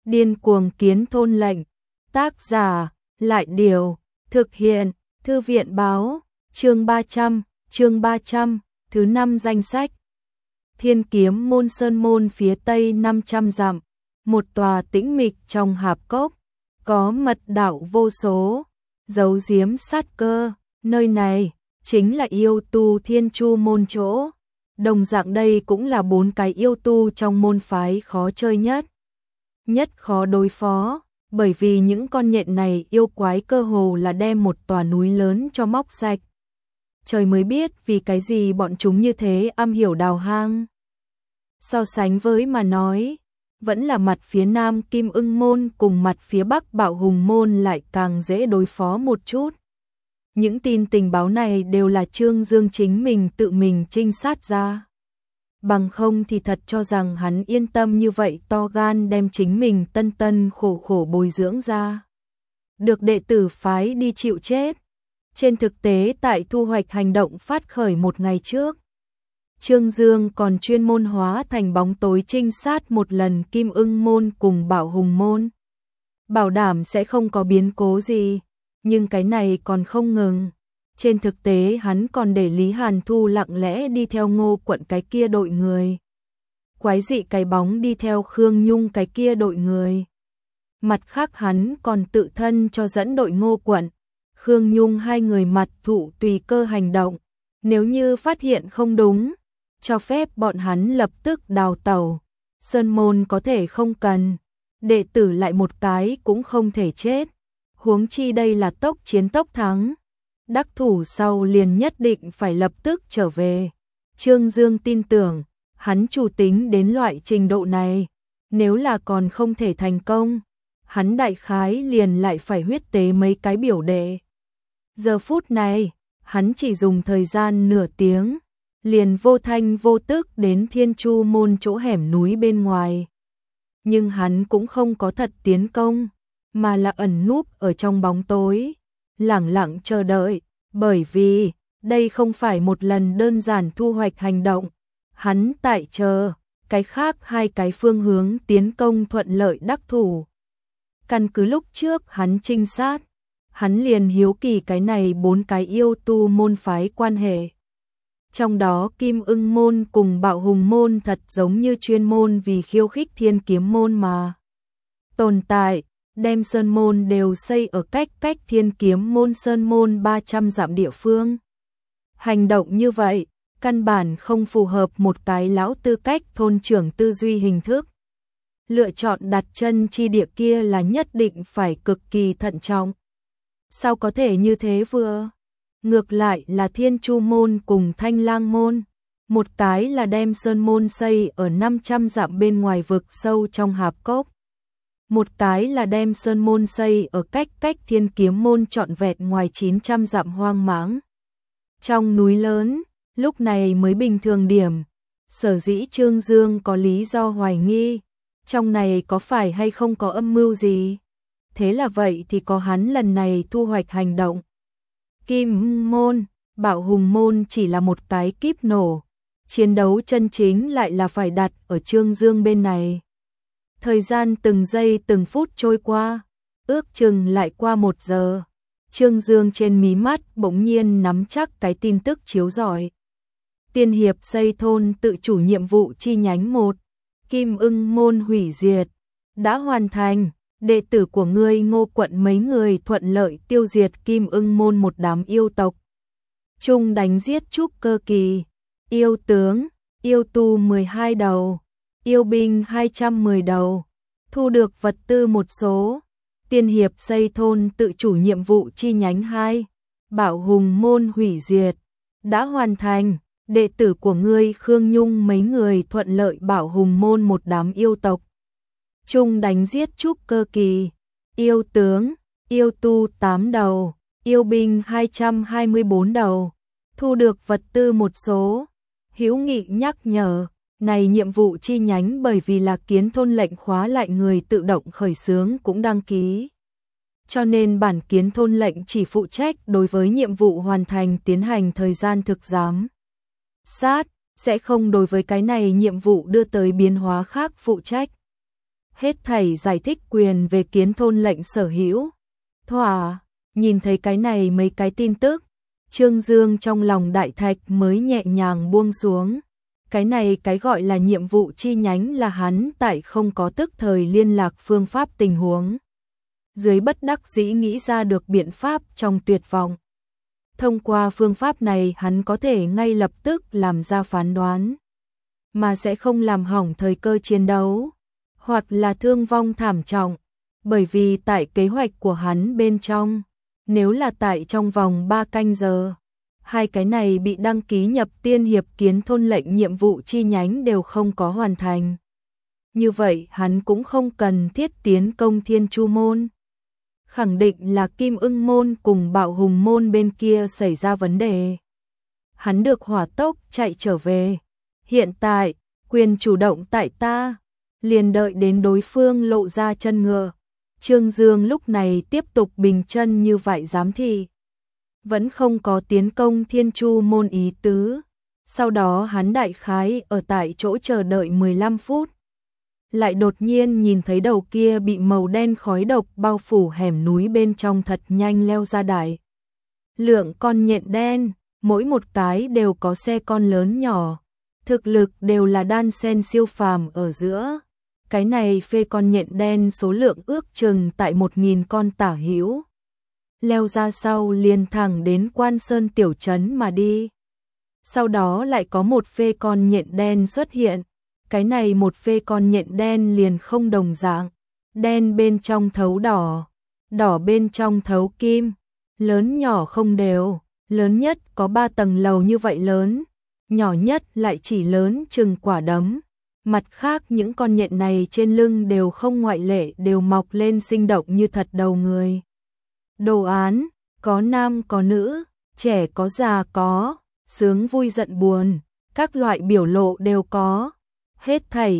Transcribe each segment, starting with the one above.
Điên cuồng kiến thôn lệnh. Tác giả, Lại Điều. Thực hiện, Thư viện Báo. Chương 300, thứ 5 danh sách. Thiên Kiếm Môn Sơn môn phía tây 500 dặm, một tòa tĩnh mịch trong hạp cốc, có mật đạo vô số, giấu giếm sát cơ. Nơi này chính là yêu tu Thiên Chu môn chỗ. Đồng dạng đây cũng là 4 cái yêu tu trong môn phái khó chơi nhất khó đối phó, bởi vì những con nhện này yêu quái cơ hồ là đem một tòa núi lớn cho móc sạch. Trời mới biết vì cái gì bọn chúng như thế am hiểu đào hang. So sánh với mà nói, vẫn là mặt phía nam Kim Ưng môn cùng mặt phía bắc Bạo Hùng môn lại càng dễ đối phó một chút. Những tin tình báo này đều là Trương Dương chính mình tự mình trinh sát ra. Bằng không thì thật cho rằng hắn yên tâm như vậy to gan đem chính mình tân khổ bồi dưỡng ra. Được đệ tử phái đi chịu chết. Trên thực tế tại thu hoạch hành động phát khởi một ngày trước, Trương Dương còn chuyên môn hóa thành bóng tối trinh sát một lần Kim Ưng môn cùng Bạo Hùng môn. Bảo đảm sẽ không có biến cố gì, nhưng cái này còn không ngừng. Trên thực tế hắn còn để Lý Hàn Thu lặng lẽ đi theo Ngô Quận cái kia đội người. Quái dị cái bóng đi theo Khương Nhung cái kia đội người. Mặt khác hắn còn tự thân cho dẫn đội Ngô Quận, Khương Nhung hai người mặt thụ tùy cơ hành động. Nếu như phát hiện không đúng, cho phép bọn hắn lập tức đào tẩu. Sơn môn có thể không cần, đệ tử lại một cái cũng không thể chết. Huống chi đây là tốc chiến tốc thắng. Đắc thủ sau liền nhất định phải lập tức trở về. Trương Dương tin tưởng, hắn chủ tính đến loại trình độ này. Nếu là còn không thể thành công, hắn đại khái liền lại phải huyết tế mấy cái biểu đệ. Giờ phút này, hắn chỉ dùng thời gian nửa tiếng, liền vô thanh vô tức đến Thiên Chu môn chỗ hẻm núi bên ngoài. Nhưng hắn cũng không có thật tiến công, mà là ẩn núp ở trong bóng tối, lẳng lặng chờ đợi, bởi vì đây không phải một lần đơn giản thu hoạch hành động. Hắn tại chờ, cái khác hai cái phương hướng tiến công thuận lợi đắc thủ. Căn cứ lúc trước hắn trinh sát, hắn liền hiếu kỳ cái này 4 cái yêu tu môn phái quan hệ. Trong đó Kim Ưng môn cùng Bạo Hùng môn thật giống như chuyên môn vì khiêu khích Thiên Kiếm môn mà tồn tại, đem sơn môn đều xây ở cách Thiên Kiếm môn sơn môn 300 dặm địa phương. Hành động như vậy, căn bản không phù hợp một cái lão tư cách thôn trưởng tư duy hình thức. Lựa chọn đặt chân chi địa kia là nhất định phải cực kỳ thận trọng. Sao có thể như thế vừa? Ngược lại là Thiên Chu môn cùng Thanh Lang môn, một cái là đem sơn môn xây ở 500 dặm bên ngoài vực sâu trong hạp cốc, một cái là đem sơn môn xây ở cách Thiên Kiếm môn trọn vẹn ngoài 900 dặm hoang mãng. Trong núi lớn, lúc này mới bình thường điểm, sở dĩ Trương Dương có lý do hoài nghi, trong này có phải hay không có âm mưu gì. Thế là vậy thì có hắn lần này thu hoạch hành động. Kim môn, Bạo Hùng môn chỉ là một cái kíp nổ, chiến đấu chân chính lại là phải đặt ở Trương Dương bên này. Thời gian từng giây từng phút trôi qua, ước chừng lại qua 1 giờ. Trương Dương trên mí mắt bỗng nhiên nắm chắc cái tin tức chiếu rọi. Tiên hiệp xây thôn tự chủ nhiệm vụ chi nhánh 1, Kim Ưng môn hủy diệt, đã hoàn thành. Đệ tử của ngươi Ngô Quận mấy người thuận lợi tiêu diệt Kim Ưng môn một đám yêu tộc. Chung đánh giết trúc cơ kỳ, yêu tướng, yêu tu 12 đầu, yêu binh 210 đầu, thu được vật tư một số. Tiên hiệp xây thôn tự chủ nhiệm vụ chi nhánh 2, Bạo Hùng môn hủy diệt, đã hoàn thành. Đệ tử của ngươi Khương Nhung mấy người thuận lợi Bạo Hùng môn một đám yêu tộc. Chung đánh giết trúc cơ kỳ, yêu tướng, yêu tu 8 đầu, yêu binh 224 đầu, thu được vật tư một số. Hữu Nghị nhắc nhở, này nhiệm vụ chi nhánh bởi vì là kiến thôn lệnh khóa lại người tự động khởi xướng cũng đăng ký. Cho nên bản kiến thôn lệnh chỉ phụ trách đối với nhiệm vụ hoàn thành tiến hành thời gian thực giám sát, sẽ không đối với cái này nhiệm vụ đưa tới biến hóa khác phụ trách. Hết thảy giải thích quyền về Kiến Thôn lệnh sở hữu. Thỏa, nhìn thấy cái này mấy cái tin tức, Trương Dương trong lòng đại thạch mới nhẹ nhàng buông xuống. Cái này cái gọi là nhiệm vụ chi nhánh là hắn tại không có tức thời liên lạc phương pháp tình huống. Dưới bất đắc dĩ nghĩ ra được biện pháp trong tuyệt vọng. Thông qua phương pháp này hắn có thể ngay lập tức làm ra phán đoán, mà sẽ không làm hỏng thời cơ chiến đấu, hoặc là thương vong thảm trọng, bởi vì tại kế hoạch của hắn bên trong, nếu là tại trong vòng 3 canh giờ, hai cái này bị đăng ký nhập tiên hiệp Kiến Thôn lệnh nhiệm vụ chi nhánh đều không có hoàn thành. Như vậy hắn cũng không cần thiết tiến công Thiên Chu môn. Khẳng định là Kim Ưng môn cùng Bạo Hùng môn bên kia xảy ra vấn đề. Hắn được hỏa tốc chạy trở về. Hiện tại, quyền chủ động tại ta, liền đợi đến đối phương lộ ra chân ngựa. Trương Dương lúc này tiếp tục bình chân như vậy giám thị. Vẫn không có tiến công Thiên Chu môn ý tứ. Sau đó hắn đại khái ở tại chỗ chờ đợi 15 phút. Lại đột nhiên nhìn thấy đầu kia bị màu đen khói độc bao phủ hẻm núi bên trong thật nhanh leo ra đại. Lượng con nhện đen, mỗi một cái đều có xe con lớn nhỏ. Thực lực đều là đan sen siêu phàm ở giữa. Cái này phê con nhện đen số lượng ước chừng tại 1000 con tả hữu. Leo ra sau liền thẳng đến Quan Sơn tiểu trấn mà đi. Sau đó lại có một phê con nhện đen xuất hiện. Cái này một phê con nhện đen liền không đồng dạng. Đen bên trong thấu đỏ, đỏ bên trong thấu kim. Lớn nhỏ không đều, lớn nhất có 3 tầng lầu như vậy lớn. Nhỏ nhất lại chỉ lớn chừng quả đấm. Mặt khác những con nhện này trên lưng đều không ngoại lệ đều mọc lên sinh động như thật đầu người. Đồ án, có nam có nữ, trẻ có già có, sướng vui giận buồn, các loại biểu lộ đều có. Hết thảy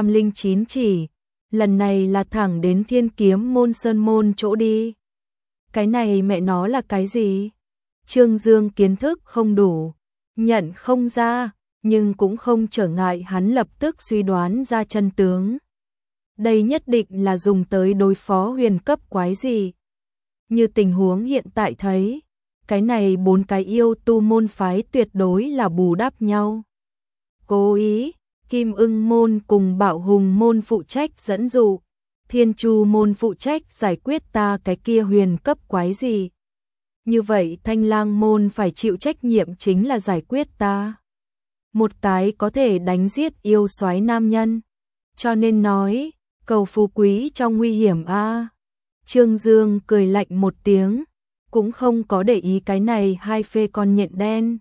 309 chỉ, lần này là thẳng đến Thiên Kiếm môn Sơn môn chỗ đi. Cái này mẹ nó là cái gì? Trương Dương kiến thức không đủ, nhận không ra, nhưng cũng không trở ngại hắn lập tức suy đoán ra chân tướng. Đây nhất định là dùng tới đối phó huyền cấp quái gì. Như tình huống hiện tại thấy, cái này 4 cái yêu tu môn phái tuyệt đối là bù đắp nhau. Cố ý, Kim Ưng môn cùng Bạo Hùng môn phụ trách dẫn dụ, Thiên Chu môn phụ trách giải quyết ta cái kia huyền cấp quái gì. Như vậy Thanh Lang môn phải chịu trách nhiệm chính là giải quyết ta. Một cái có thể đánh giết yêu soái nam nhân. Cho nên nói, cầu phú quý trong nguy hiểm a. Trương Dương cười lạnh một tiếng, cũng không có để ý cái này hai phê con nhện đen,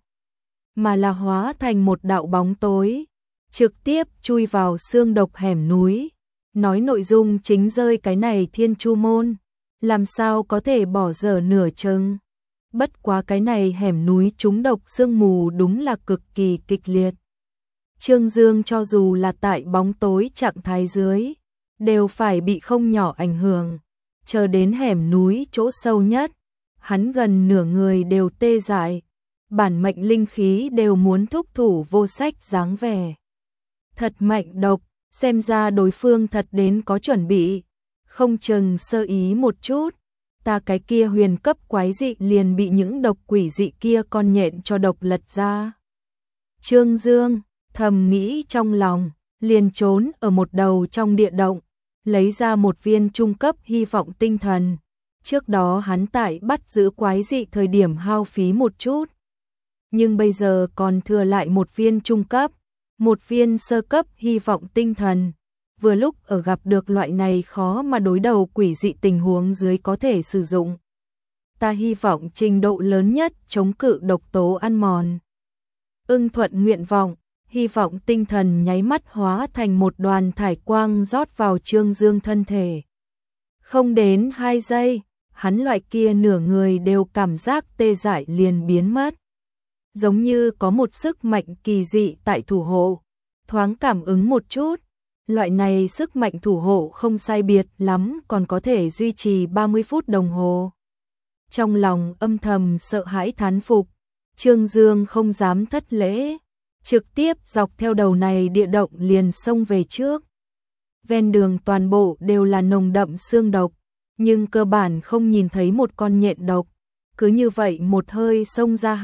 mà là hóa thành một đạo bóng tối, trực tiếp chui vào xương độc hẻm núi. Nói nội dung chính rơi cái này Thiên Chu môn, làm sao có thể bỏ dở nửa chừng. Bất quá cái này hẻm núi trúng độc sương mù đúng là cực kỳ kịch liệt. Trương Dương cho dù là tại bóng tối trạng thái dưới, đều phải bị không nhỏ ảnh hưởng. Chờ đến hẻm núi chỗ sâu nhất, hắn gần nửa người đều tê dại, bản mệnh linh khí đều muốn thúc thủ vô sách dáng vẻ. Thật mạnh độc, xem ra đối phương thật đến có chuẩn bị, không chừng sơ ý một chút, ta cái kia huyền cấp quái dị liền bị những độc quỷ dị kia con nhện cho độc lật ra. Trương Dương thầm nghĩ trong lòng, liền trốn ở một đầu trong địa động, lấy ra một viên trung cấp hy vọng tinh thần. Trước đó hắn tại bắt giữ quái dị thời điểm hao phí một chút, nhưng bây giờ còn thừa lại một viên trung cấp, một viên sơ cấp hy vọng tinh thần. Vừa lúc ở gặp được loại này khó mà đối đầu quỷ dị tình huống dưới có thể sử dụng. Ta hy vọng trình độ lớn nhất chống cự độc tố ăn mòn. Ưng thuận nguyện vọng, hy vọng tinh thần nháy mắt hóa thành một đoàn thải quang rót vào Trương Dương thân thể. Không đến 2 giây, hắn loại kia nửa người đều cảm giác tê dại liền biến mất. Giống như có một sức mạnh kỳ dị tại thủ hộ, thoáng cảm ứng một chút. Loại này sức mạnh thủ hộ không sai biệt lắm còn có thể duy trì 30 phút đồng hồ. Trong lòng âm thầm sợ hãi thán phục, Trương Dương không dám thất lễ, trực tiếp dọc theo đầu này địa động liền xông về trước. ven đường toàn bộ đều là nồng đậm xương độc, nhưng cơ bản không nhìn thấy một con nhện độc. Cứ như vậy một hơi xông ra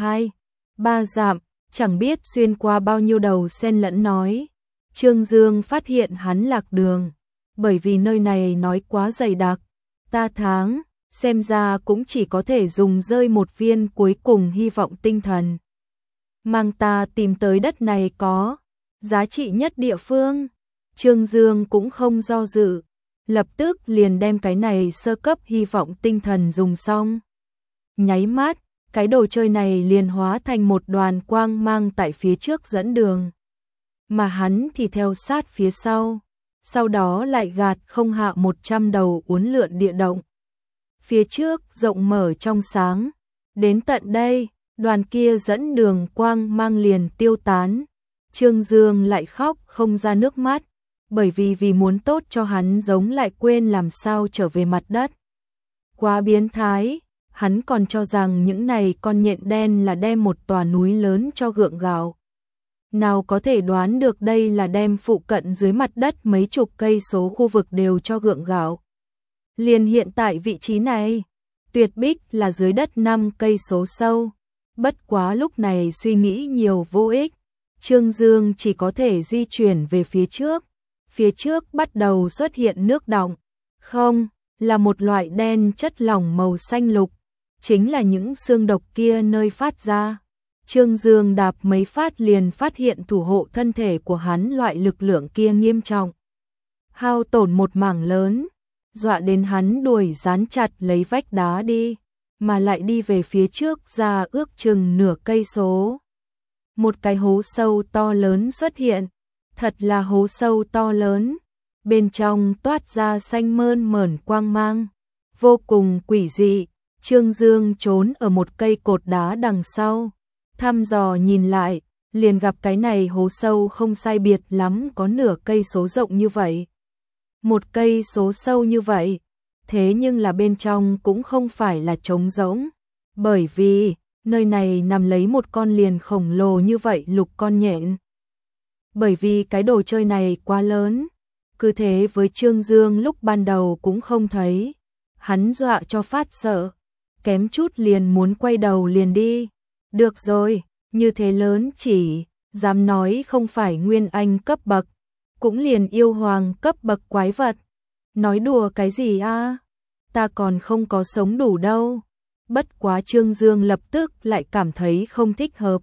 2-3 dặm, chẳng biết xuyên qua bao nhiêu đầu sen lẫn nói. Trương Dương phát hiện hắn lạc đường, bởi vì nơi này nói quá dày đặc. Ta tháng, xem ra cũng chỉ có thể dùng rơi một viên cuối cùng hy vọng tinh thần. Mang ta tìm tới đất này có giá trị nhất địa phương. Trương Dương cũng không do dự, lập tức liền đem cái này sơ cấp hy vọng tinh thần dùng xong. Nháy mắt, cái đồ chơi này liền hóa thành một đoàn quang mang tại phía trước dẫn đường. Mà hắn thì theo sát phía sau đó lại gạt không hạ 100 đầu uốn lượn địa động. Phía trước rộng mở trong sáng, đến tận đây, đoàn kia dẫn đường quang mang liền tiêu tán. Trương Dương lại khóc không ra nước mắt, bởi vì muốn tốt cho hắn giống lại quên làm sao trở về mặt đất. Quá biến thái, hắn còn cho rằng những này con nhện đen là đem một tòa núi lớn cho gượng gạo. Nào có thể đoán được đây là đem phụ cận dưới mặt đất mấy chục cây số khu vực đều cho gượng gạo. Liền hiện tại vị trí này, tuyệt bích là dưới đất 5 cây số sâu. Bất quá lúc này suy nghĩ nhiều vô ích, Trương Dương chỉ có thể di chuyển về phía trước. Phía trước bắt đầu xuất hiện nước đọng, không, là một loại đen chất lỏng màu xanh lục, chính là những xương độc kia nơi phát ra. Trương Dương đạp mấy phát liền phát hiện thủ hộ thân thể của hắn loại lực lượng kia nghiêm trọng. Hao tổn một mảng lớn, dọa đến hắn đuổi dán chặt lấy vách đá đi, mà lại đi về phía trước ra ước chừng nửa cây số. Một cái hố sâu to lớn xuất hiện, thật là hố sâu to lớn, bên trong toát ra xanh mơn mởn quang mang, vô cùng quỷ dị. Trương Dương trốn ở một cây cột đá đằng sau, thăm dò nhìn lại, liền gặp cái này hố sâu không sai biệt lắm có nửa cây số rộng như vậy. Một cây số sâu như vậy, thế nhưng là bên trong cũng không phải là trống rỗng, bởi vì nơi này nằm lấy một con liền khổng lồ như vậy lục con nhện. Bởi vì cái đồ chơi này quá lớn, cứ thế với Trương Dương lúc ban đầu cũng không thấy, hắn dọa cho phát sợ, kém chút liền muốn quay đầu liền đi. Được rồi, như thế lớn chỉ dám nói không phải nguyên anh cấp bậc, cũng liền yêu hoàng cấp bậc quái vật. Nói đùa cái gì a? Ta còn không có sống đủ đâu. Bất quá Trương Dương lập tức lại cảm thấy không thích hợp.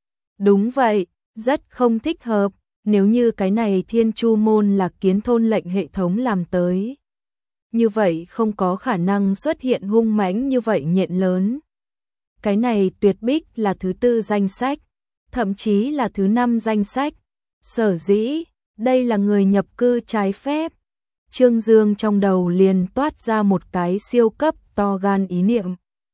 Đúng vậy, rất không thích hợp, nếu như cái này Thiên Chu môn là kiến thôn lệnh hệ thống làm tới. Như vậy không có khả năng xuất hiện hung mãnh như vậy nhện lớn. Cái này tuyệt bích là thứ 4 danh sách, thậm chí là thứ 5 danh sách. Sở dĩ, đây là người nhập cư trái phép. Trương Dương trong đầu liền toát ra một cái siêu cấp to gan ý niệm.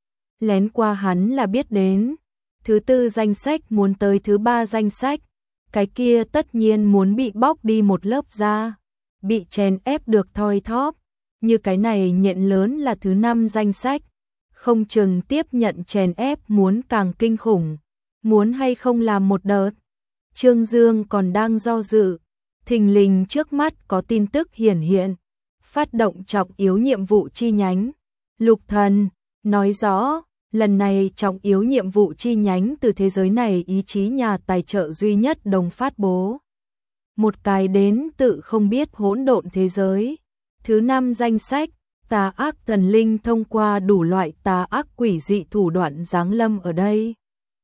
Lén qua hắn là biết đến, thứ 4 danh sách muốn tới thứ 3 danh sách, cái kia tất nhiên muốn bị bóc đi một lớp da, bị chèn ép được thoi thóp. Như cái này nhện lớn là thứ 5 danh sách, không chừng tiếp nhận chèn ép muốn càng kinh khủng, muốn hay không làm một đợt. Trương Dương còn đang do dự, thình lình trước mắt có tin tức hiển hiện, phát động trọng yếu nhiệm vụ chi nhánh. Lục thần, nói rõ, lần này trọng yếu nhiệm vụ chi nhánh từ thế giới này ý chí nhà tài trợ duy nhất đồng phát bố. Một cái đến tự không biết hỗn độn thế giới. Thứ 5 danh sách, tà ác thần linh thông qua đủ loại tà ác quỷ dị thủ đoạn giáng lâm ở đây.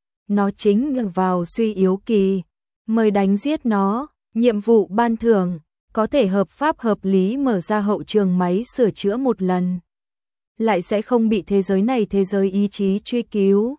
Nó chính vào suy yếu kỳ, mời đánh giết nó, nhiệm vụ ban thưởng, có thể hợp pháp hợp lý mở ra hậu trường máy sửa chữa một lần. Lại sẽ không bị thế giới này thế giới ý chí truy cứu.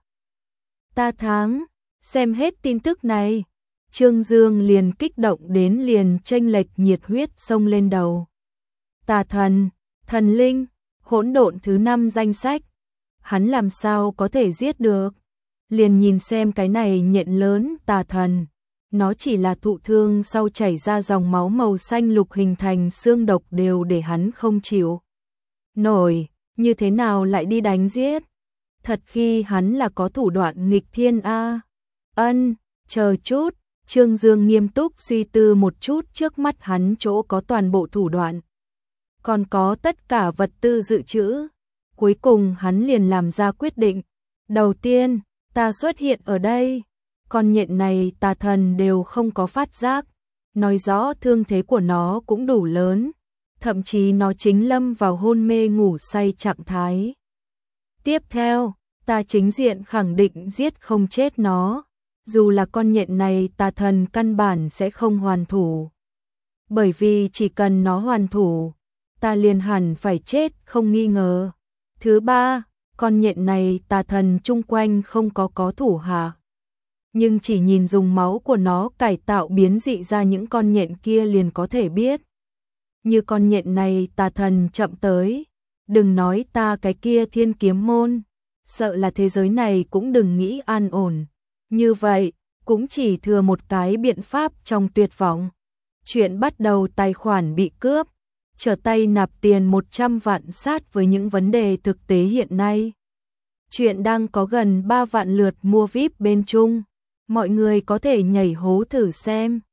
Ta tháng, xem hết tin tức này, Trương Dương liền kích động đến liền chênh lệch nhiệt huyết xông lên đầu. Tà thần, thần linh, hỗn độn thứ 5 danh sách, hắn làm sao có thể giết được? Liền nhìn xem cái này nhện lớn tà thần, nó chỉ là thụ thương sau chảy ra dòng máu màu xanh lục hình thành xương độc đều để hắn không chịu nổi, như thế nào lại đi đánh giết? Thật khi hắn là có thủ đoạn nghịch thiên a. Ân, chờ chút, Trương Dương nghiêm túc suy tư một chút, trước mắt hắn chỗ có toàn bộ thủ đoạn, còn có tất cả vật tư dự trữ. Cuối cùng hắn liền làm ra quyết định. Đầu tiên, ta xuất hiện ở đây, con nhện này tà thần đều không có phát giác, nói rõ thương thế của nó cũng đủ lớn, thậm chí nó chính lâm vào hôn mê ngủ say trạng thái. Tiếp theo, ta chính diện khẳng định giết không chết nó, dù là con nhện này tà thần căn bản sẽ không hoàn thủ. Bởi vì chỉ cần nó hoàn thủ, ta liền hẳn phải chết không nghi ngờ. Thứ ba, con nhện này tà thần chung quanh không có thủ hạ. Nhưng chỉ nhìn dùng máu của nó cải tạo biến dị ra những con nhện kia liền có thể biết. Như con nhện này tà thần chậm tới, đừng nói ta cái kia Thiên Kiếm Môn, sợ là thế giới này cũng đừng nghĩ an ổn. Như vậy, cũng chỉ thừa một cái biện pháp trong tuyệt vọng. Chuyện bắt đầu tài khoản bị cướp, trở tay nạp tiền 100 vạn sát với những vấn đề thực tế hiện nay. Chuyện đang có gần 3 vạn lượt mua VIP bên Trung, mọi người có thể nhảy hố thử xem.